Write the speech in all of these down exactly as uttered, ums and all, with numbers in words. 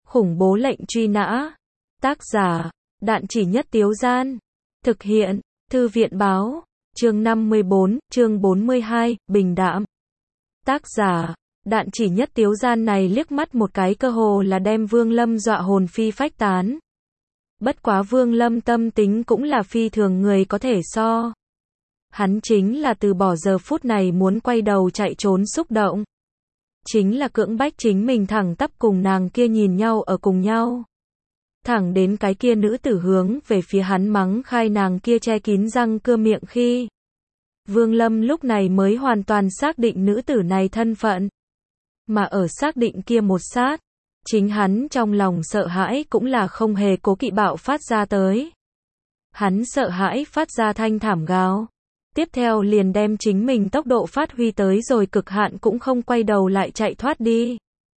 Khủng bố lệnh truy nã. Tác giả, Đạn Chỉ Nhất Tiếu Gian. Thực hiện, Thư viện báo. Chương năm mươi bốn, chương bốn mươi hai, Bình Đạm. Tác giả, Đạn Chỉ Nhất Tiếu Gian này liếc mắt một cái cơ hồ là đem Vương Lâm dọa hồn phi phách tán. Bất quá Vương Lâm tâm tính cũng là phi thường người có thể so. Hắn chính là từ bỏ giờ phút này muốn quay đầu chạy trốn xúc động. Chính là cưỡng bách chính mình thẳng tắp cùng nàng kia nhìn nhau ở cùng nhau. Thẳng đến cái kia nữ tử hướng về phía hắn mắng khai nàng kia che kín răng cưa miệng khi. Vương Lâm lúc này mới hoàn toàn xác định nữ tử này thân phận. Mà ở xác định kia một sát, chính hắn trong lòng sợ hãi cũng là không hề cố kỵ bạo phát ra tới. Hắn sợ hãi phát ra thanh thảm gào. Tiếp theo liền đem chính mình tốc độ phát huy tới rồi cực hạn cũng không quay đầu lại chạy thoát đi.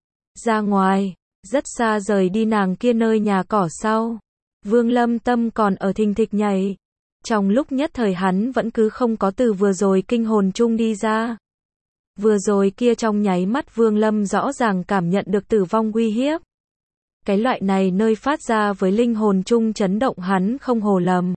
Ra ngoài, rất xa rời đi nàng kia nơi nhà cỏ sau. Vương Lâm tâm còn ở thình thịch nhảy. Trong lúc nhất thời hắn vẫn cứ không có từ vừa rồi kinh hồn chung đi ra. Vừa rồi kia trong nháy mắt Vương Lâm rõ ràng cảm nhận được tử vong uy hiếp. Cái loại này nơi phát ra với linh hồn chung chấn động hắn không hồ lầm.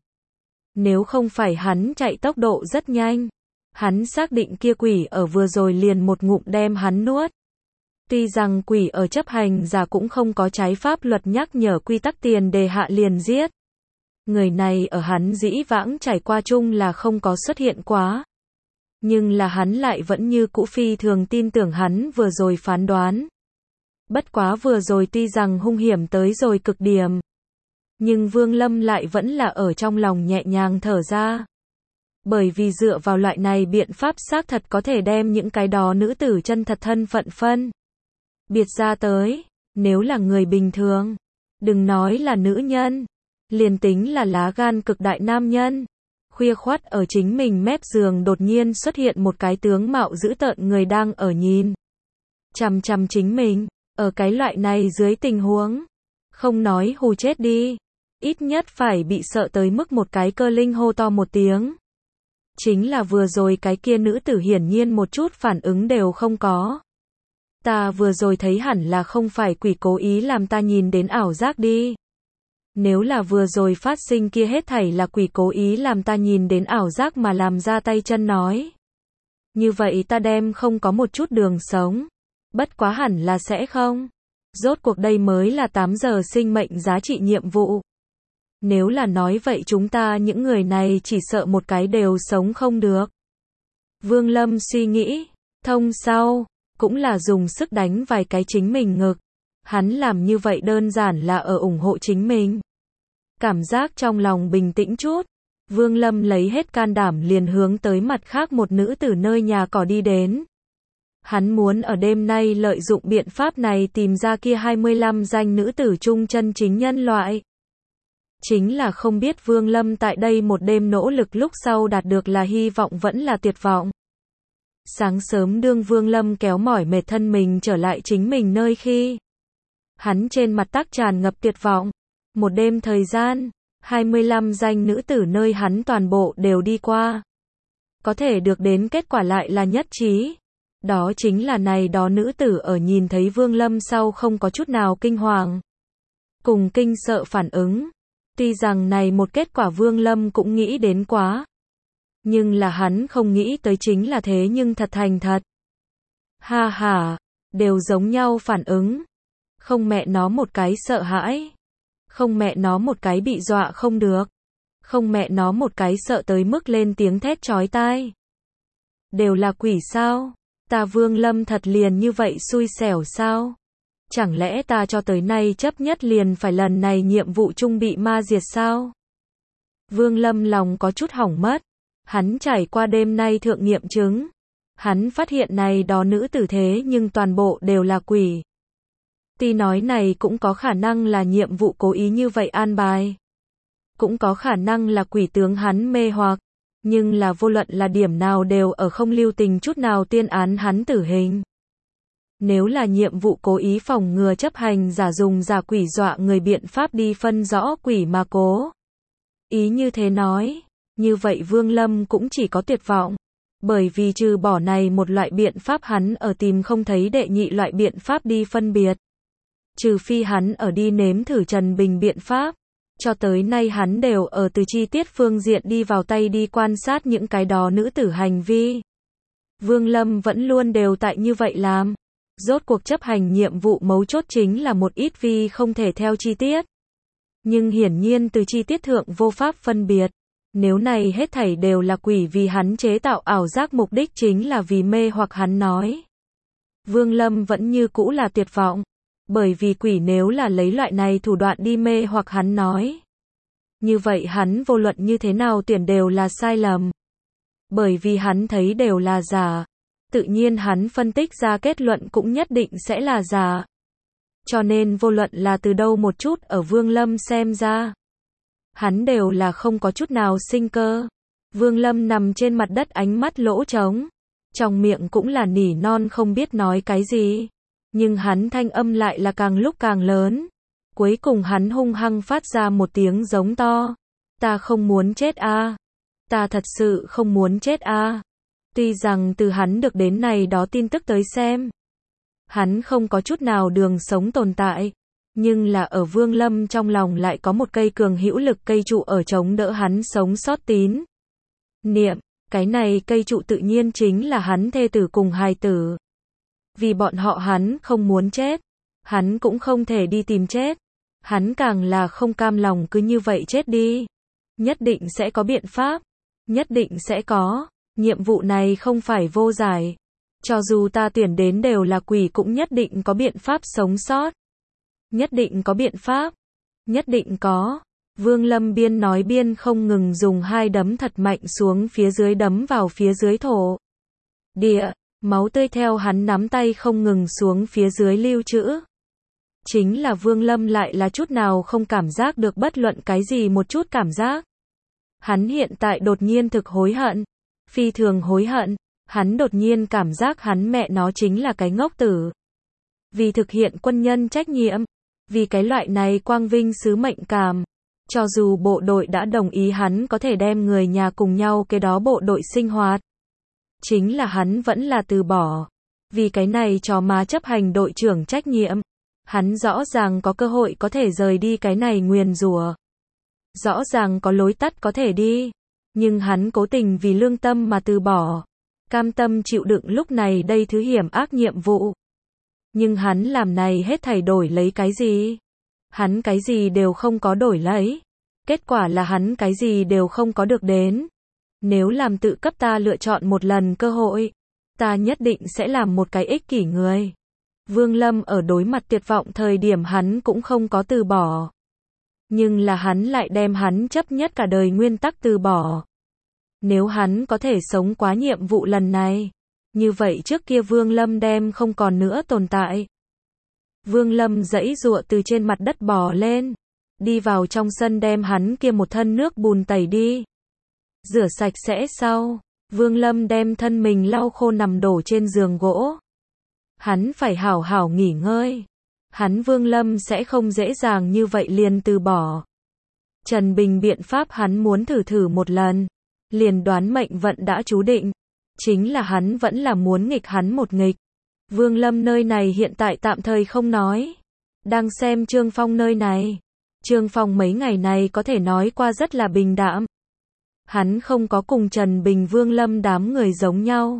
Nếu không phải hắn chạy tốc độ rất nhanh, hắn xác định kia quỷ ở vừa rồi liền một ngụm đem hắn nuốt. Tuy rằng quỷ ở chấp hành giả cũng không có trái pháp luật nhắc nhở quy tắc tiền đề hạ liền giết. Người này ở hắn dĩ vãng trải qua chung là không có xuất hiện quá. Nhưng là hắn lại vẫn như cũ phi thường tin tưởng hắn vừa rồi phán đoán. Bất quá vừa rồi tuy rằng hung hiểm tới rồi cực điểm. Nhưng Vương Lâm lại vẫn là ở trong lòng nhẹ nhàng thở ra. Bởi vì dựa vào loại này biện pháp xác thật có thể đem những cái đó nữ tử chân thật thân phận phân biệt ra tới. Nếu là người bình thường, đừng nói là nữ nhân, liền tính là lá gan cực đại nam nhân, khuya khoắt ở chính mình mép giường đột nhiên xuất hiện một cái tướng mạo dữ tợn người đang ở nhìn chằm chằm chính mình, ở cái loại này dưới tình huống, không nói hù chết đi, ít nhất phải bị sợ tới mức một cái cơ linh hô to một tiếng. Chính là vừa rồi cái kia nữ tử hiển nhiên một chút phản ứng đều không có. Ta vừa rồi thấy hẳn là không phải quỷ cố ý làm ta nhìn đến ảo giác đi. Nếu là vừa rồi phát sinh kia hết thảy là quỷ cố ý làm ta nhìn đến ảo giác mà làm ra tay chân nói. Như vậy ta đem không có một chút đường sống. Bất quá hẳn là sẽ không. Rốt cuộc đây mới là tám giờ sinh mệnh giá trị nhiệm vụ. Nếu là nói vậy chúng ta những người này chỉ sợ một cái đều sống không được. Vương Lâm suy nghĩ, thông sau, cũng là dùng sức đánh vài cái chính mình ngực. Hắn làm như vậy đơn giản là ở ủng hộ chính mình. Cảm giác trong lòng bình tĩnh chút. Vương Lâm lấy hết can đảm liền hướng tới mặt khác một nữ tử nơi nhà cỏ đi đến. Hắn muốn ở đêm nay lợi dụng biện pháp này tìm ra kia hai mươi lăm danh nữ tử trung chân chính nhân loại. Chính là không biết Vương Lâm tại đây một đêm nỗ lực lúc sau đạt được là hy vọng vẫn là tuyệt vọng. Sáng sớm đương Vương Lâm kéo mỏi mệt thân mình trở lại chính mình nơi khi. Hắn trên mặt tắc tràn ngập tuyệt vọng. Một đêm thời gian, hai mươi lăm danh nữ tử nơi hắn toàn bộ đều đi qua. Có thể được đến kết quả lại là nhất trí. Đó chính là này đó nữ tử ở nhìn thấy Vương Lâm sau không có chút nào kinh hoàng. Cùng kinh sợ phản ứng. Tuy rằng này một kết quả Vương Lâm cũng nghĩ đến quá. Nhưng là hắn không nghĩ tới chính là thế nhưng thật thành thật. Ha ha, đều giống nhau phản ứng. Không mẹ nó một cái sợ hãi. Không mẹ nó một cái bị dọa không được. Không mẹ nó một cái sợ tới mức lên tiếng thét chói tai. Đều là quỷ sao? Ta Vương Lâm thật liền như vậy xui xẻo sao? Chẳng lẽ ta cho tới nay chấp nhất liền phải lần này nhiệm vụ chung bị ma diệt sao? Vương Lâm lòng có chút hỏng mất. Hắn trải qua đêm nay thượng nghiệm chứng. Hắn phát hiện này đó nữ tử thế nhưng toàn bộ đều là quỷ. Tuy nói này cũng có khả năng là nhiệm vụ cố ý như vậy an bài. Cũng có khả năng là quỷ tướng hắn mê hoặc. Nhưng là vô luận là điểm nào đều ở không lưu tình chút nào tuyên án hắn tử hình. Nếu là nhiệm vụ cố ý phòng ngừa chấp hành giả dùng giả quỷ dọa người biện pháp đi phân rõ quỷ mà cố ý như thế nói, như vậy Vương Lâm cũng chỉ có tuyệt vọng. Bởi vì trừ bỏ này một loại biện pháp hắn ở tìm không thấy đệ nhị loại biện pháp đi phân biệt. Trừ phi hắn ở đi nếm thử Trần Bình biện pháp. Cho tới nay hắn đều ở từ chi tiết phương diện đi vào tay đi quan sát những cái đó nữ tử hành vi. Vương Lâm vẫn luôn đều tại như vậy làm. Rốt cuộc chấp hành nhiệm vụ mấu chốt chính là một ít vi không thể theo chi tiết. Nhưng hiển nhiên từ chi tiết thượng vô pháp phân biệt. Nếu này hết thảy đều là quỷ vì hắn chế tạo ảo giác, mục đích chính là vì mê hoặc hắn nói. Vương Lâm vẫn như cũ là tuyệt vọng. Bởi vì quỷ nếu là lấy loại này thủ đoạn đi mê hoặc hắn nói. Như vậy hắn vô luận như thế nào tuyển đều là sai lầm. Bởi vì hắn thấy đều là giả. Tự nhiên hắn phân tích ra kết luận cũng nhất định sẽ là giả. Cho nên vô luận là từ đâu một chút ở Vương Lâm xem ra. Hắn đều là không có chút nào sinh cơ. Vương Lâm nằm trên mặt đất ánh mắt lỗ trống. Trong miệng cũng là nỉ non không biết nói cái gì. Nhưng hắn thanh âm lại là càng lúc càng lớn. Cuối cùng hắn hung hăng phát ra một tiếng giống to. Ta không muốn chết a. Ta thật sự không muốn chết a. Tuy rằng từ hắn được đến này đó tin tức tới xem. Hắn không có chút nào đường sống tồn tại. Nhưng là ở Vương Lâm trong lòng lại có một cây cường hữu lực cây trụ ở chống đỡ hắn sống sót tín. Niệm, cái này cây trụ tự nhiên chính là hắn thê tử cùng hài tử. Vì bọn họ hắn không muốn chết. Hắn cũng không thể đi tìm chết. Hắn càng là không cam lòng cứ như vậy chết đi. Nhất định sẽ có biện pháp. Nhất định sẽ có. Nhiệm vụ này không phải vô giải. Cho dù ta tuyển đến đều là quỷ cũng nhất định có biện pháp sống sót. Nhất định có biện pháp. Nhất định có. Vương Lâm biên nói biên không ngừng dùng hai đấm thật mạnh xuống phía dưới đấm vào phía dưới thổ. Địa, máu tươi theo hắn nắm tay không ngừng xuống phía dưới lưu trữ. Chính là Vương Lâm lại là chút nào không cảm giác được bất luận cái gì một chút cảm giác. Hắn hiện tại đột nhiên thực hối hận. Phi thường hối hận. Hắn đột nhiên cảm giác hắn mẹ nó chính là cái ngốc tử. Vì thực hiện quân nhân trách nhiệm. Vì cái loại này quang vinh sứ mệnh cảm. Cho dù bộ đội đã đồng ý hắn có thể đem người nhà cùng nhau cái đó bộ đội sinh hoạt. Chính là hắn vẫn là từ bỏ. Vì cái này cho má chấp hành đội trưởng trách nhiệm. Hắn rõ ràng có cơ hội có thể rời đi cái này nguyền rủa. Rõ ràng có lối tắt có thể đi. Nhưng hắn cố tình vì lương tâm mà từ bỏ. Cam tâm chịu đựng lúc này đây thứ hiểm ác nhiệm vụ. Nhưng hắn làm này hết thảy đổi lấy cái gì? Hắn cái gì đều không có đổi lấy. Kết quả là hắn cái gì đều không có được đến. Nếu làm tự cấp ta lựa chọn một lần cơ hội, ta nhất định sẽ làm một cái ích kỷ người. Vương Lâm ở đối mặt tuyệt vọng thời điểm hắn cũng không có từ bỏ. Nhưng là hắn lại đem hắn chấp nhất cả đời nguyên tắc từ bỏ. Nếu hắn có thể sống quá nhiệm vụ lần này, như vậy trước kia Vương Lâm đem không còn nữa tồn tại. Vương Lâm giãy giụa từ trên mặt đất bò lên, đi vào trong sân đem hắn kia một thân nước bùn tẩy đi. Rửa sạch sẽ sau, Vương Lâm đem thân mình lau khô nằm đổ trên giường gỗ. Hắn phải hảo hảo nghỉ ngơi. Hắn Vương Lâm sẽ không dễ dàng như vậy liền từ bỏ. Trần Bình biện pháp hắn muốn thử thử một lần. Liền đoán mệnh vận đã chú định. Chính là hắn vẫn là muốn nghịch hắn một nghịch. Vương Lâm nơi này hiện tại tạm thời không nói. Đang xem Trương Phong nơi này. Trương Phong mấy ngày này có thể nói qua rất là bình đạm. Hắn không có cùng Trần Bình Vương Lâm đám người giống nhau.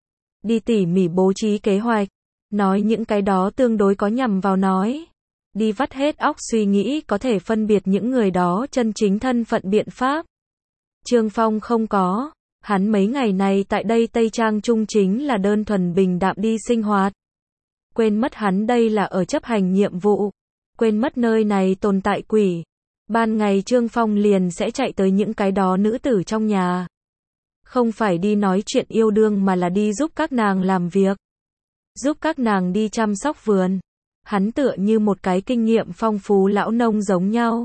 Đi tỉ mỉ bố trí kế hoạch. Nói những cái đó tương đối có nhằm vào nói. Đi vắt hết óc suy nghĩ có thể phân biệt những người đó chân chính thân phận biện pháp. Trương Phong không có. Hắn mấy ngày này tại đây Tây Trang Trung chính là đơn thuần bình đạm đi sinh hoạt. Quên mất hắn đây là ở chấp hành nhiệm vụ. Quên mất nơi này tồn tại quỷ. Ban ngày Trương Phong liền sẽ chạy tới những cái đó nữ tử trong nhà. Không phải đi nói chuyện yêu đương mà là đi giúp các nàng làm việc. Giúp các nàng đi chăm sóc vườn. Hắn tựa như một cái kinh nghiệm phong phú lão nông giống nhau.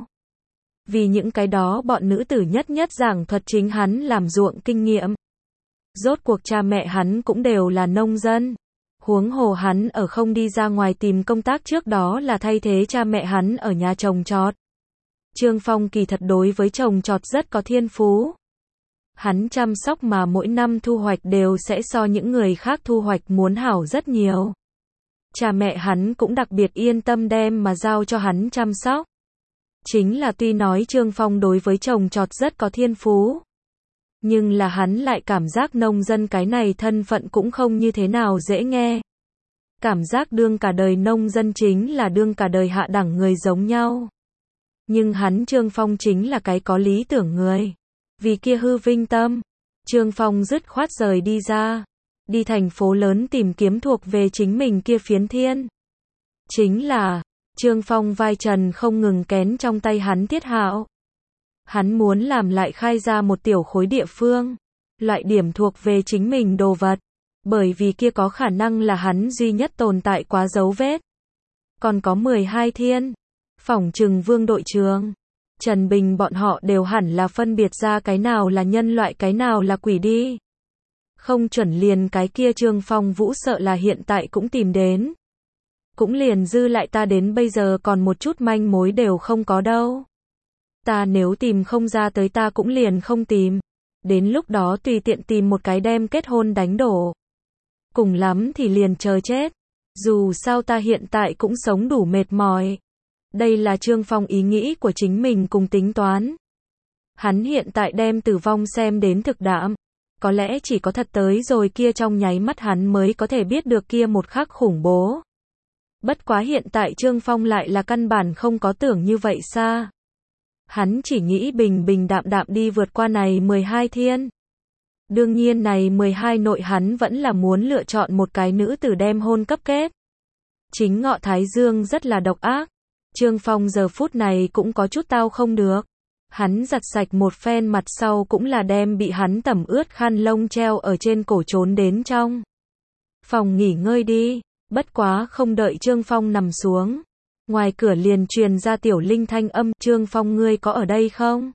Vì những cái đó bọn nữ tử nhất nhất giảng thuật chính hắn làm ruộng kinh nghiệm. Rốt cuộc cha mẹ hắn cũng đều là nông dân. Huống hồ hắn ở không đi ra ngoài tìm công tác trước đó là thay thế cha mẹ hắn ở nhà trồng trọt. Trương Phong kỳ thật đối với trồng trọt rất có thiên phú. Hắn chăm sóc mà mỗi năm thu hoạch đều sẽ so những người khác thu hoạch muốn hảo rất nhiều. Cha mẹ hắn cũng đặc biệt yên tâm đem mà giao cho hắn chăm sóc. Chính là tuy nói Trương Phong đối với trồng trọt rất có thiên phú, nhưng là hắn lại cảm giác nông dân cái này thân phận cũng không như thế nào dễ nghe. Cảm giác đương cả đời nông dân chính là đương cả đời hạ đẳng người giống nhau. Nhưng hắn Trương Phong chính là cái có lý tưởng người. Vì kia hư vinh tâm, Trương Phong dứt khoát rời đi ra, đi thành phố lớn tìm kiếm thuộc về chính mình kia phiến thiên. Chính là, Trương Phong vai trần không ngừng kén trong tay hắn thiết hạo. Hắn muốn làm lại khai ra một tiểu khối địa phương, loại điểm thuộc về chính mình đồ vật, bởi vì kia có khả năng là hắn duy nhất tồn tại quá dấu vết. Còn có mười hai thiên, phỏng chừng Vương đội trưởng, Trần Bình bọn họ đều hẳn là phân biệt ra cái nào là nhân loại cái nào là quỷ đi. Không chuẩn liền cái kia Trương Phong Vũ sợ là hiện tại cũng tìm đến. Cũng liền dư lại ta đến bây giờ còn một chút manh mối đều không có đâu. Ta nếu tìm không ra tới ta cũng liền không tìm. Đến lúc đó tùy tiện tìm một cái đem kết hôn đánh đổ. Cùng lắm thì liền chờ chết. Dù sao ta hiện tại cũng sống đủ mệt mỏi. Đây là Trương Phong ý nghĩ của chính mình cùng tính toán. Hắn hiện tại đem tử vong xem đến thực đạm. Có lẽ chỉ có thật tới rồi kia trong nháy mắt hắn mới có thể biết được kia một khắc khủng bố. Bất quá hiện tại Trương Phong lại là căn bản không có tưởng như vậy xa. Hắn chỉ nghĩ bình bình đạm đạm đi vượt qua này mười hai thiên. Đương nhiên này mười hai nội hắn vẫn là muốn lựa chọn một cái nữ tử đem hôn cấp kết. Chính ngọ Thái Dương rất là độc ác. Trương Phong giờ phút này cũng có chút tao không được. Hắn giặt sạch một phen mặt sau cũng là đem bị hắn tẩm ướt khăn lông treo ở trên cổ trốn đến trong phòng nghỉ ngơi đi. Bất quá không đợi Trương Phong nằm xuống, ngoài cửa liền truyền ra Tiểu Linh thanh âm, Trương Phong ngươi có ở đây không?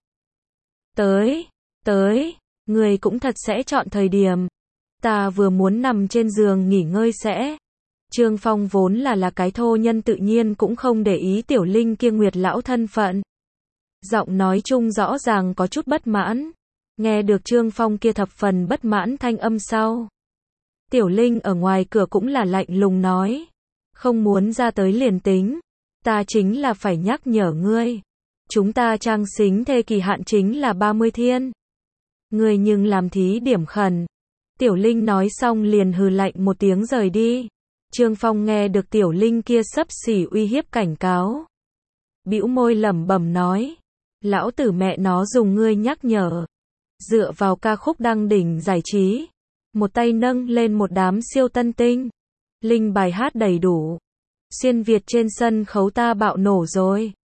Tới, tới, ngươi cũng thật sẽ chọn thời điểm. Ta vừa muốn nằm trên giường nghỉ ngơi sẽ. Trương Phong vốn là là cái thô nhân tự nhiên cũng không để ý Tiểu Linh kia Nguyệt lão thân phận. Giọng nói chung rõ ràng có chút bất mãn. Nghe được Trương Phong kia thập phần bất mãn thanh âm sau. Tiểu Linh ở ngoài cửa cũng là lạnh lùng nói. Không muốn ra tới liền tính. Ta chính là phải nhắc nhở ngươi. Chúng ta trang xính thê kỳ hạn chính là ba mươi thiên. Ngươi nhưng làm thí điểm khẩn. Tiểu Linh nói xong liền hừ lạnh một tiếng rời đi. Trương Phong nghe được Tiểu Linh kia sấp xỉ uy hiếp cảnh cáo. Bĩu môi lẩm bẩm nói. Lão tử mẹ nó dùng ngươi nhắc nhở. Dựa vào ca khúc đăng đỉnh giải trí. Một tay nâng lên một đám siêu tân tinh. Linh bài hát đầy đủ. Xuyên Việt trên sân khấu ta bạo nổ rồi.